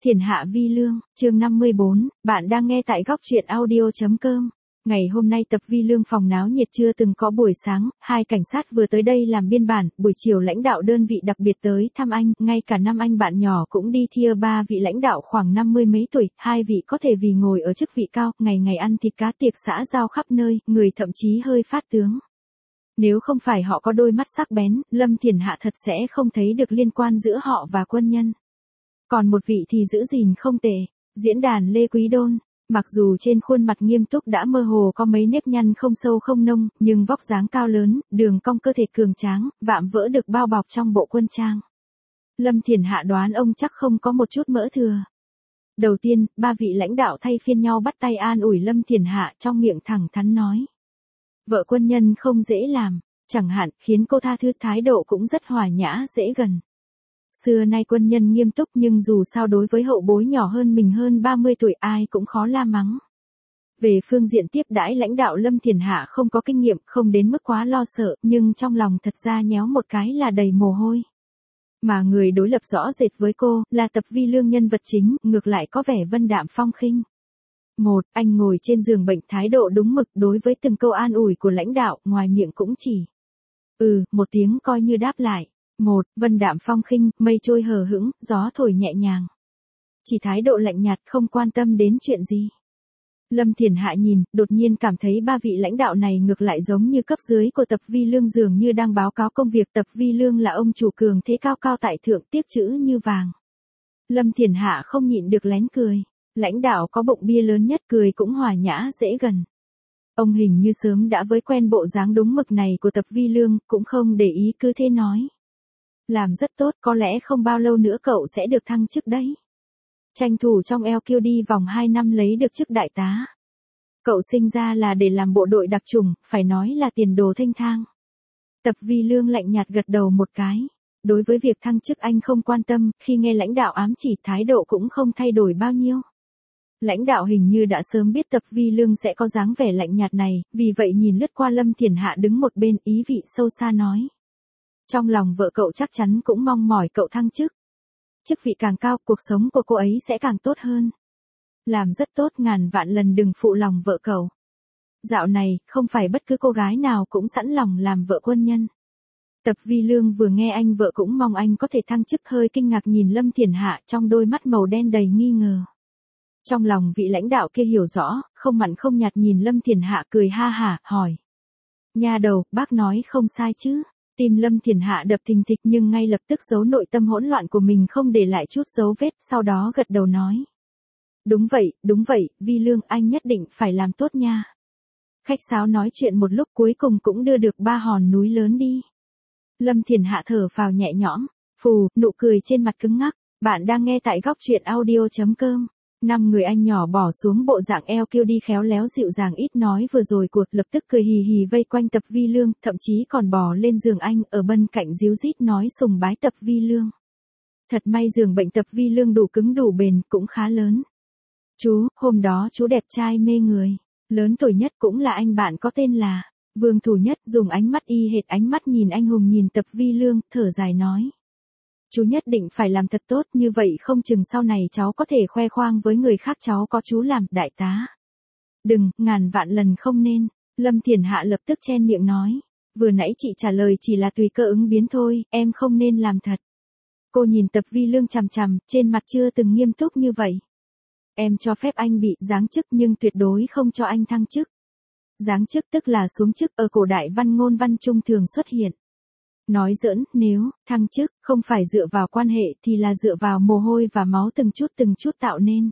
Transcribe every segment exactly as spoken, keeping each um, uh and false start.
Thiền hạ vi lương, chương năm mươi bốn, bạn đang nghe tại góc truyện audio chấm com. Ngày hôm nay tập vi lương phòng náo nhiệt chưa từng có. Buổi sáng, hai cảnh sát vừa tới đây làm biên bản, buổi chiều lãnh đạo đơn vị đặc biệt tới thăm anh, ngay cả năm anh bạn nhỏ cũng đi thia. Ba vị lãnh đạo khoảng năm mươi mấy tuổi, hai vị có thể vì ngồi ở chức vị cao, ngày ngày ăn thịt cá tiệc xã giao khắp nơi, người thậm chí hơi phát tướng. Nếu không phải họ có đôi mắt sắc bén, Lâm Thiền Hạ thật sẽ không thấy được liên quan giữa họ và quân nhân. Còn một vị thì giữ gìn không tệ, diễn đàn Lê Quý Đôn. Mặc dù trên khuôn mặt nghiêm túc đã mơ hồ có mấy nếp nhăn không sâu không nông, nhưng vóc dáng cao lớn, đường cong cơ thể cường tráng, vạm vỡ được bao bọc trong bộ quân trang. Lâm Thiền Hạ đoán ông chắc không có một chút mỡ thừa. Đầu tiên, ba vị lãnh đạo thay phiên nhau bắt tay an ủi Lâm Thiền Hạ, trong miệng thẳng thắn nói. Vợ quân nhân không dễ làm, chẳng hạn, khiến cô tha thứ, thái độ cũng rất hòa nhã dễ gần. Xưa nay quân nhân nghiêm túc nhưng dù sao đối với hậu bối nhỏ hơn mình hơn ba mươi tuổi ai cũng khó la mắng. Về phương diện tiếp đãi lãnh đạo Lâm Thiền Hạ không có kinh nghiệm, không đến mức quá lo sợ, nhưng trong lòng thật ra nhéo một cái là đầy mồ hôi. Mà người đối lập rõ rệt với cô, là tập vi lương nhân vật chính, ngược lại có vẻ vân đạm phong khinh. Một, anh ngồi trên giường bệnh thái độ đúng mực đối với từng câu an ủi của lãnh đạo, ngoài miệng cũng chỉ. Ừ, một tiếng coi như đáp lại. Một, vân đạm phong khinh, mây trôi hờ hững, gió thổi nhẹ nhàng. Chỉ thái độ lạnh nhạt không quan tâm đến chuyện gì. Lâm Thiền Hạ nhìn, đột nhiên cảm thấy ba vị lãnh đạo này ngược lại giống như cấp dưới của tập vi lương, dường như đang báo cáo công việc. Tập vi lương là ông chủ cường thế cao cao tại thượng, tiếc chữ như vàng. Lâm Thiền Hạ không nhịn được lén cười. Lãnh đạo có bụng bia lớn nhất, cười cũng hòa nhã dễ gần. Ông hình như sớm đã với quen bộ dáng đúng mực này của tập vi lương, cũng không để ý cứ thế nói. Làm rất tốt, có lẽ không bao lâu nữa cậu sẽ được thăng chức đấy. Tranh thủ trong eo kiêu đi vòng hai năm lấy được chức đại tá. Cậu sinh ra là để làm bộ đội đặc chủng, phải nói là tiền đồ thênh thang. Tập vi lương lạnh nhạt gật đầu một cái. Đối với việc thăng chức anh không quan tâm, khi nghe lãnh đạo ám chỉ thái độ cũng không thay đổi bao nhiêu. Lãnh đạo hình như đã sớm biết tập vi lương sẽ có dáng vẻ lạnh nhạt này, vì vậy nhìn lướt qua Lâm Thiền Hạ đứng một bên, ý vị sâu xa nói. Trong lòng vợ cậu chắc chắn cũng mong mỏi cậu thăng chức. Chức vị càng cao, cuộc sống của cô ấy sẽ càng tốt hơn. Làm rất tốt, ngàn vạn lần đừng phụ lòng vợ cậu. Dạo này, không phải bất cứ cô gái nào cũng sẵn lòng làm vợ quân nhân. Tập vi lương vừa nghe anh vợ cũng mong anh có thể thăng chức, hơi kinh ngạc nhìn Lâm Thiền Hạ, trong đôi mắt màu đen đầy nghi ngờ. Trong lòng vị lãnh đạo kia hiểu rõ, không mặn không nhạt nhìn Lâm Thiền Hạ cười ha hả, hỏi. Nha đầu, bác nói không sai chứ? Tim Lâm Thiền Hạ đập thình thịch nhưng ngay lập tức giấu nội tâm hỗn loạn của mình không để lại chút dấu vết, sau đó gật đầu nói. Đúng vậy, đúng vậy, vi lương anh nhất định phải làm tốt nha. Khách sáo nói chuyện một lúc cuối cùng cũng đưa được ba hòn núi lớn đi. Lâm Thiền Hạ thở phào nhẹ nhõm, phù, nụ cười trên mặt cứng ngắc. Bạn đang nghe tại góc truyện audio chấm com. Năm người anh nhỏ bỏ xuống bộ dạng eo kiêu đi khéo léo dịu dàng ít nói vừa rồi của, lập tức cười hì hì vây quanh tập vi lương, thậm chí còn bò lên giường anh, ở bên cạnh díu dít nói sùng bái tập vi lương. Thật may giường bệnh tập vi lương đủ cứng đủ bền, cũng khá lớn. Chú, hôm đó chú đẹp trai mê người, lớn tuổi nhất cũng là anh bạn có tên là Vương Thủ Nhất, dùng ánh mắt y hệt ánh mắt nhìn anh hùng nhìn tập vi lương, thở dài nói. Chú nhất định phải làm thật tốt, như vậy không chừng sau này cháu có thể khoe khoang với người khác cháu có chú làm đại tá. Đừng, ngàn vạn lần không nên. Lâm Thiền Hạ lập tức chen miệng nói. Vừa nãy chị trả lời chỉ là tùy cơ ứng biến thôi, em không nên làm thật. Cô nhìn tập vi lương chằm chằm, trên mặt chưa từng nghiêm túc như vậy. Em cho phép anh bị giáng chức nhưng tuyệt đối không cho anh thăng chức. Giáng chức tức là xuống chức, ở cổ đại văn ngôn văn trung thường xuất hiện. Nói giỡn, nếu thăng chức không phải dựa vào quan hệ thì là dựa vào mồ hôi và máu từng chút từng chút tạo nên.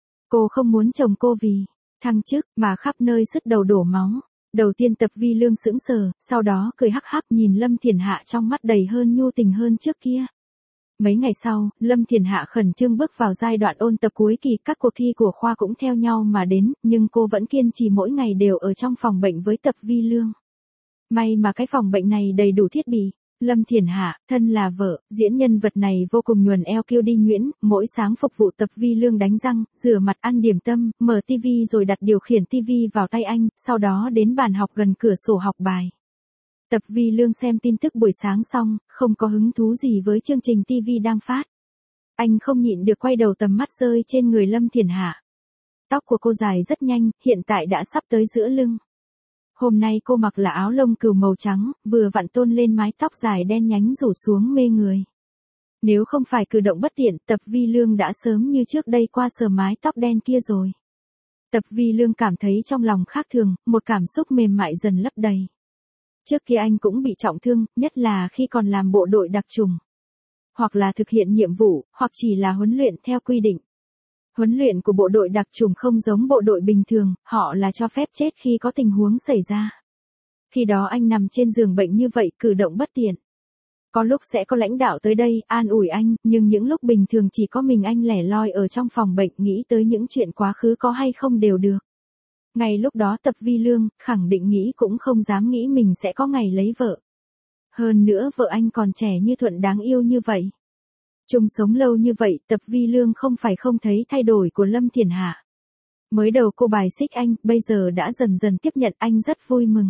Cô không muốn chồng cô vì thăng chức mà khắp nơi sứt đầu đổ máu. Đầu tiên tập vi lương sững sờ, sau đó cười hắc hắc nhìn Lâm Thiền Hạ trong mắt đầy hơn nhu tình hơn trước kia. Mấy ngày sau, Lâm Thiền Hạ khẩn trương bước vào giai đoạn ôn tập cuối kỳ, các cuộc thi của khoa cũng theo nhau mà đến, nhưng cô vẫn kiên trì mỗi ngày đều ở trong phòng bệnh với tập vi lương. May mà cái phòng bệnh này đầy đủ thiết bị. Lâm Thiền Hạ, thân là vợ, diễn nhân vật này vô cùng nhuần eo kiêu đi nhuyễn, mỗi sáng phục vụ tập vi lương đánh răng, rửa mặt ăn điểm tâm, mở tivi rồi đặt điều khiển tivi vào tay anh, sau đó đến bàn học gần cửa sổ học bài. Tập vi lương xem tin tức buổi sáng xong, không có hứng thú gì với chương trình tivi đang phát. Anh không nhịn được quay đầu tầm mắt rơi trên người Lâm Thiển Hạ. Tóc của cô dài rất nhanh, hiện tại đã sắp tới giữa lưng. Hôm nay cô mặc là áo lông cừu màu trắng, vừa vặn tôn lên mái tóc dài đen nhánh rủ xuống mê người. Nếu không phải cử động bất tiện, Tập Vi Lương đã sớm như trước đây qua sờ mái tóc đen kia rồi. Tập Vi Lương cảm thấy trong lòng khác thường, một cảm xúc mềm mại dần lấp đầy. Trước kia anh cũng bị trọng thương, nhất là khi còn làm bộ đội đặc trùng. Hoặc là thực hiện nhiệm vụ, hoặc chỉ là huấn luyện theo quy định. Huấn luyện của bộ đội đặc trùng không giống bộ đội bình thường, họ là cho phép chết khi có tình huống xảy ra. Khi đó anh nằm trên giường bệnh như vậy, cử động bất tiện. Có lúc sẽ có lãnh đạo tới đây, an ủi anh, nhưng những lúc bình thường chỉ có mình anh lẻ loi ở trong phòng bệnh nghĩ tới những chuyện quá khứ có hay không đều được. Ngay lúc đó Tập Vi Lương, khẳng định nghĩ cũng không dám nghĩ mình sẽ có ngày lấy vợ. Hơn nữa vợ anh còn trẻ như Thuận đáng yêu như vậy. Chung sống lâu như vậy, Tập Vi Lương không phải không thấy thay đổi của Lâm Thiển Hạ. Mới đầu cô bài xích anh, bây giờ đã dần dần tiếp nhận, anh rất vui mừng.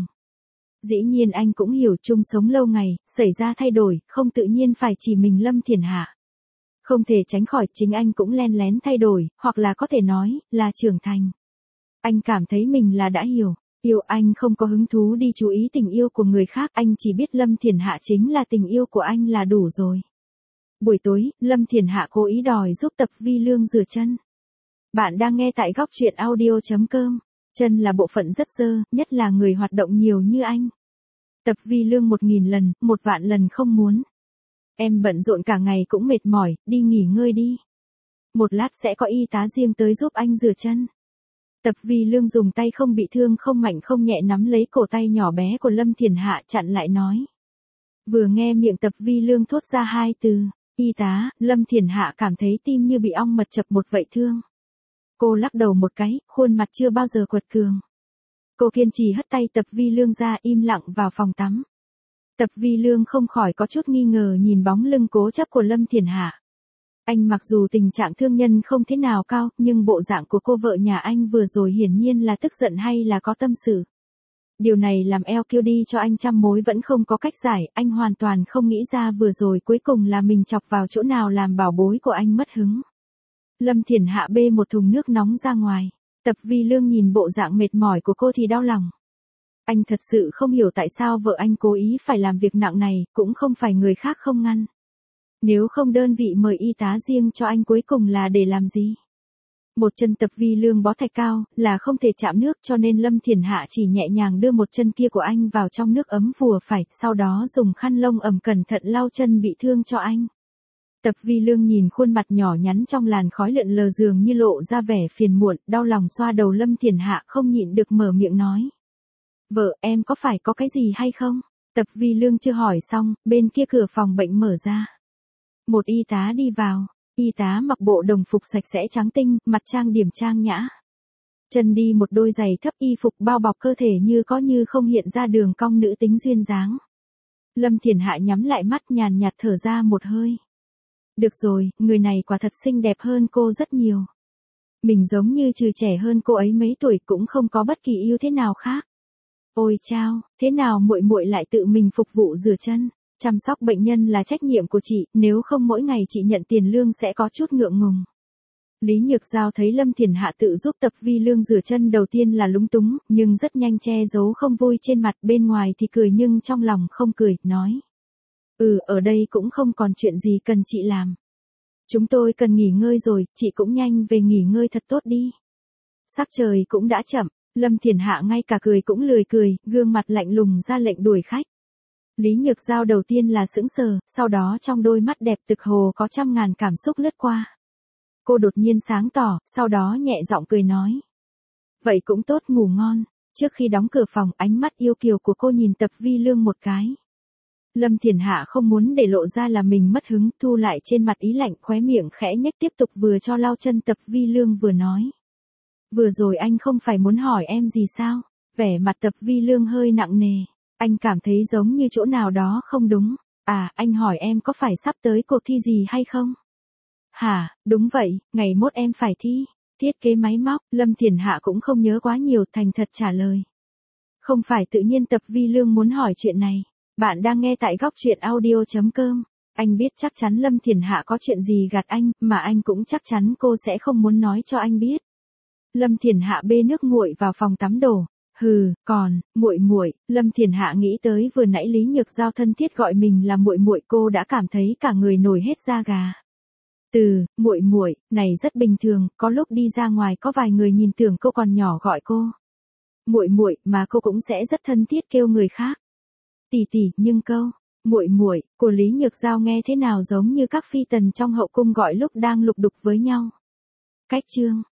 Dĩ nhiên anh cũng hiểu chung sống lâu ngày, xảy ra thay đổi, không tự nhiên phải chỉ mình Lâm Thiển Hạ. Không thể tránh khỏi, chính anh cũng len lén thay đổi, hoặc là có thể nói, là trưởng thành. Anh cảm thấy mình là đã hiểu, yêu anh không có hứng thú đi chú ý tình yêu của người khác, anh chỉ biết Lâm Thiển Hạ chính là tình yêu của anh là đủ rồi. Buổi tối, Lâm Thiển Hạ cố ý đòi giúp Tập Vi Lương rửa chân. Bạn đang nghe tại góc truyện audio chấm com. Chân là bộ phận rất dơ, nhất là người hoạt động nhiều như anh. Tập Vi Lương một nghìn lần, một vạn lần không muốn. Em bận rộn cả ngày cũng mệt mỏi, đi nghỉ ngơi đi. Một lát sẽ có y tá riêng tới giúp anh rửa chân. Tập Vi Lương dùng tay không bị thương không mạnh không nhẹ nắm lấy cổ tay nhỏ bé của Lâm Thiển Hạ chặn lại nói. Vừa nghe miệng Tập Vi Lương thốt ra hai từ, y tá, Lâm Thiển Hạ cảm thấy tim như bị ong mật chập một vậy thương. Cô lắc đầu một cái, khuôn mặt chưa bao giờ quật cường. Cô kiên trì hất tay Tập Vi Lương ra, im lặng vào phòng tắm. Tập Vi Lương không khỏi có chút nghi ngờ nhìn bóng lưng cố chấp của Lâm Thiển Hạ. Anh mặc dù tình trạng thương nhân không thế nào cao, nhưng bộ dạng của cô vợ nhà anh vừa rồi hiển nhiên là tức giận hay là có tâm sự. Điều này làm eo kêu đi cho anh trăm mối vẫn không có cách giải, anh hoàn toàn không nghĩ ra vừa rồi cuối cùng là mình chọc vào chỗ nào làm bảo bối của anh mất hứng. Lâm Thiển Hạ bê một thùng nước nóng ra ngoài. Tập Vi Lương nhìn bộ dạng mệt mỏi của cô thì đau lòng. Anh thật sự không hiểu tại sao vợ anh cố ý phải làm việc nặng này, cũng không phải người khác không ngăn. Nếu không đơn vị mời y tá riêng cho anh cuối cùng là để làm gì? Một chân Tập Vi Lương bó thạch cao, là không thể chạm nước cho nên Lâm Thiển Hạ chỉ nhẹ nhàng đưa một chân kia của anh vào trong nước ấm vừa phải, sau đó dùng khăn lông ẩm cẩn thận lau chân bị thương cho anh. Tập Vi Lương nhìn khuôn mặt nhỏ nhắn trong làn khói lượn lờ dường như lộ ra vẻ phiền muộn, đau lòng xoa đầu Lâm Thiển Hạ không nhịn được mở miệng nói. Vợ, em có phải có cái gì hay không? Tập Vi Lương chưa hỏi xong, bên kia cửa phòng bệnh mở ra. Một y tá đi vào, y tá mặc bộ đồng phục sạch sẽ trắng tinh, mặt trang điểm trang nhã. Chân đi một đôi giày thấp, y phục bao bọc cơ thể như có như không hiện ra đường cong nữ tính duyên dáng. Lâm Thiển Hạ nhắm lại mắt nhàn nhạt thở ra một hơi. Được rồi, người này quả thật xinh đẹp hơn cô rất nhiều. Mình giống như trừ trẻ hơn cô ấy mấy tuổi cũng không có bất kỳ ưu thế nào khác. Ôi chao, thế nào muội muội lại tự mình phục vụ rửa chân? Chăm sóc bệnh nhân là trách nhiệm của chị, nếu không mỗi ngày chị nhận tiền lương sẽ có chút ngượng ngùng. Lý Nhược Giao thấy Lâm Thiển Hạ tự giúp Tập Vi Lương rửa chân đầu tiên là lúng túng, nhưng rất nhanh che giấu không vui trên mặt, bên ngoài thì cười nhưng trong lòng không cười, nói. Ừ, ở đây cũng không còn chuyện gì cần chị làm. Chúng tôi cần nghỉ ngơi rồi, chị cũng nhanh về nghỉ ngơi thật tốt đi. Sắc trời cũng đã chậm, Lâm Thiển Hạ ngay cả cười cũng lười cười, gương mặt lạnh lùng ra lệnh đuổi khách. Lý Nhược Giao đầu tiên là sững sờ, sau đó trong đôi mắt đẹp tực hồ có trăm ngàn cảm xúc lướt qua. Cô đột nhiên sáng tỏ, sau đó nhẹ giọng cười nói. Vậy cũng tốt, ngủ ngon. Trước khi đóng cửa phòng, ánh mắt yêu kiều của cô nhìn Tập Vi Lương một cái. Lâm Thiển Hạ không muốn để lộ ra là mình mất hứng, thu lại trên mặt ý lạnh, khóe miệng khẽ nhếch tiếp tục vừa cho lau chân Tập Vi Lương vừa nói. Vừa rồi anh không phải muốn hỏi em gì sao? Vẻ mặt Tập Vi Lương hơi nặng nề. Anh cảm thấy giống như chỗ nào đó không đúng. À, anh hỏi em có phải sắp tới cuộc thi gì hay không? Hả, đúng vậy, ngày mốt em phải thi. Thiết kế máy móc, Lâm Thiển Hạ cũng không nhớ quá nhiều, thành thật trả lời. Không phải tự nhiên Tập Vi Lương muốn hỏi chuyện này. Bạn đang nghe tại góc truyện audio chấm com. Anh biết chắc chắn Lâm Thiển Hạ có chuyện gì gạt anh, mà anh cũng chắc chắn cô sẽ không muốn nói cho anh biết. Lâm Thiển Hạ bê nước nguội vào phòng tắm đổ. Hừ, còn, muội muội, Lâm Thiển Hạ nghĩ tới vừa nãy Lý Nhược Giao thân thiết gọi mình là muội muội, cô đã cảm thấy cả người nổi hết da gà. Từ, muội muội, này rất bình thường, có lúc đi ra ngoài có vài người nhìn tưởng cô còn nhỏ gọi cô muội muội, mà cô cũng sẽ rất thân thiết kêu người khác tỷ tỷ, nhưng câu muội muội của Lý Nhược Giao nghe thế nào giống như các phi tần trong hậu cung gọi lúc đang lục đục với nhau. Cách chương